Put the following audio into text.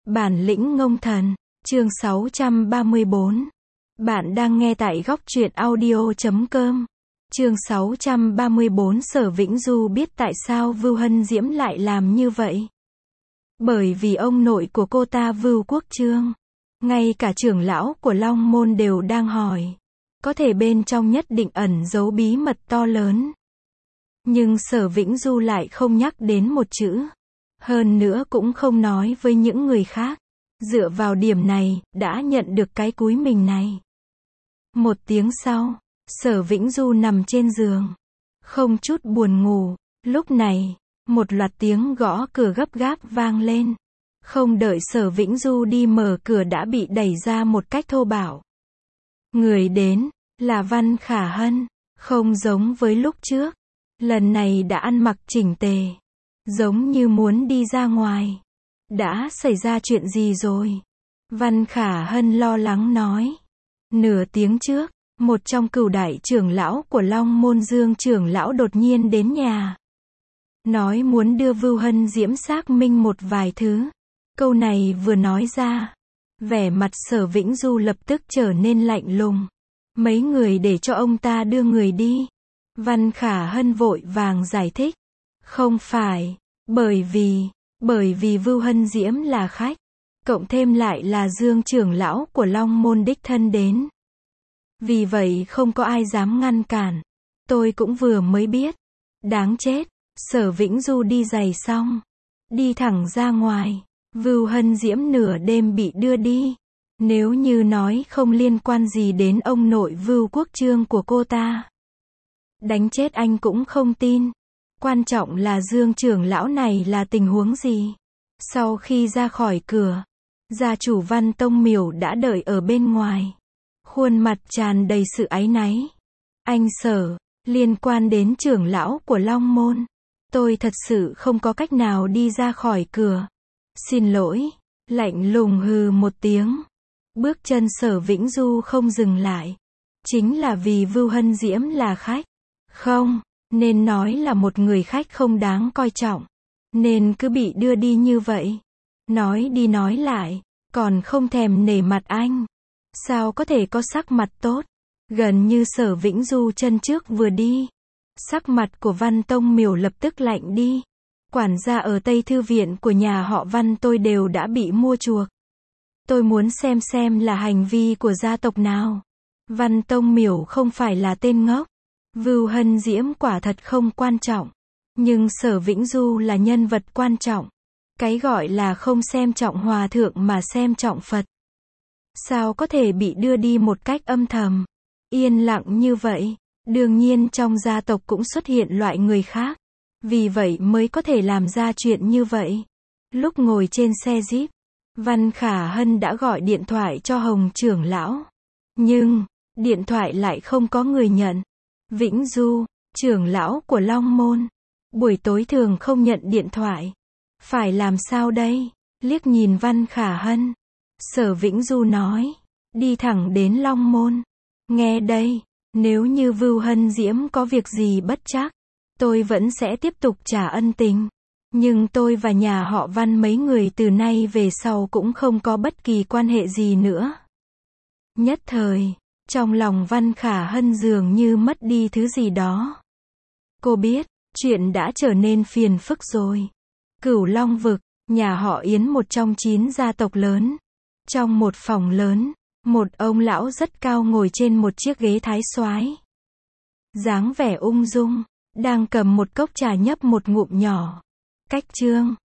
Bản lĩnh ngông thần, chương 634. Bạn đang nghe tại góc truyện audio.com. Chương 634. Sở Vĩnh Du biết tại sao Vưu Hân Diễm lại làm như vậy. Bởi vì ông nội của cô ta Vưu Quốc Chương, ngay cả trưởng lão của Long Môn đều đang hỏi, có thể bên trong nhất định ẩn giấu bí mật to lớn. Nhưng Sở Vĩnh Du lại không nhắc đến một chữ. Hơn nữa cũng không nói với những người khác. Dựa vào điểm này, đã nhận được cái cúi mình này. Một tiếng sau, Sở Vĩnh Du nằm trên giường, không chút buồn ngủ. Lúc này, một loạt tiếng gõ cửa gấp gáp vang lên. Không đợi Sở Vĩnh Du đi mở cửa đã bị đẩy ra một cách thô bạo. Người đến, là Văn Khả Hân, không giống với lúc trước. Lần này đã ăn mặc chỉnh tề, giống như muốn đi ra ngoài. Đã xảy ra chuyện gì rồi? Văn Khả Hân lo lắng nói. Nửa tiếng trước, một trong cửu đại trưởng lão của Long Môn Dương trưởng lão đột nhiên đến nhà. Nói muốn đưa Vưu Hân Diễm xác minh một vài thứ. Câu này vừa nói ra, vẻ mặt Sở Vĩnh Du lập tức trở nên lạnh lùng. Mấy người để cho ông ta đưa người đi. Văn Khả Hân vội vàng giải thích. Không phải, bởi vì Vưu Hân Diễm là khách, cộng thêm lại là Dương trưởng lão của Long Môn đích thân đến. Vì vậy không có ai dám ngăn cản. Tôi cũng vừa mới biết. Đáng chết. Sở Vĩnh Du đi giày xong, đi thẳng ra ngoài. Vưu Hân Diễm nửa đêm bị đưa đi. Nếu như nói không liên quan gì đến ông nội Vưu Quốc Chương của cô ta, đánh chết anh cũng không tin. Quan trọng là Dương trưởng lão này là tình huống gì? Sau khi ra khỏi cửa, gia chủ Văn Tông Miểu đã đợi ở bên ngoài. Khuôn mặt tràn đầy sự áy náy. Anh Sở, liên quan đến trưởng lão của Long Môn, tôi thật sự không có cách nào đi ra khỏi cửa. Xin lỗi. Lạnh lùng hừ một tiếng. Bước chân Sở Vĩnh Du không dừng lại. Chính là vì Vưu Hân Diễm là khách. Không, nên nói là một người khách không đáng coi trọng, nên cứ bị đưa đi như vậy. Nói đi nói lại, còn không thèm nể mặt anh. Sao có thể có sắc mặt tốt? Gần như Sở Vĩnh Du chân trước vừa đi, sắc mặt của Văn Tông Miểu lập tức lạnh đi. Quản gia ở Tây Thư viện của nhà họ Văn tôi đều đã bị mua chuộc. Tôi muốn xem là hành vi của gia tộc nào. Văn Tông Miểu không phải là tên ngốc. Vưu Hân Diễm quả thật không quan trọng. Nhưng Sở Vĩnh Du là nhân vật quan trọng. Cái gọi là không xem trọng hòa thượng mà xem trọng Phật. Sao có thể bị đưa đi một cách âm thầm, yên lặng như vậy? Đương nhiên trong gia tộc cũng xuất hiện loại người khác. Vì vậy mới có thể làm ra chuyện như vậy. Lúc ngồi trên xe Jeep, Văn Khả Hân đã gọi điện thoại cho Hồng trưởng lão. Nhưng, điện thoại lại không có người nhận. Vĩnh Du, trưởng lão của Long Môn, buổi tối thường không nhận điện thoại. Phải làm sao đây? Liếc nhìn Văn Khả Hân, Sở Vĩnh Du nói, đi thẳng đến Long Môn. Nghe đây, nếu như Vưu Hân Diễm có việc gì bất trắc, tôi vẫn sẽ tiếp tục trả ân tình. Nhưng tôi và nhà họ Văn mấy người từ nay về sau cũng không có bất kỳ quan hệ gì nữa. Nhất thời, trong lòng Văn Khả Hân dường như mất đi thứ gì đó. Cô biết, chuyện đã trở nên phiền phức rồi. Cửu Long vực, nhà họ Yến một trong 9 gia tộc lớn. Trong một phòng lớn, một ông lão rất cao ngồi trên một chiếc ghế thái soái. Dáng vẻ ung dung, đang cầm một cốc trà nhấp một ngụm nhỏ. Cách chương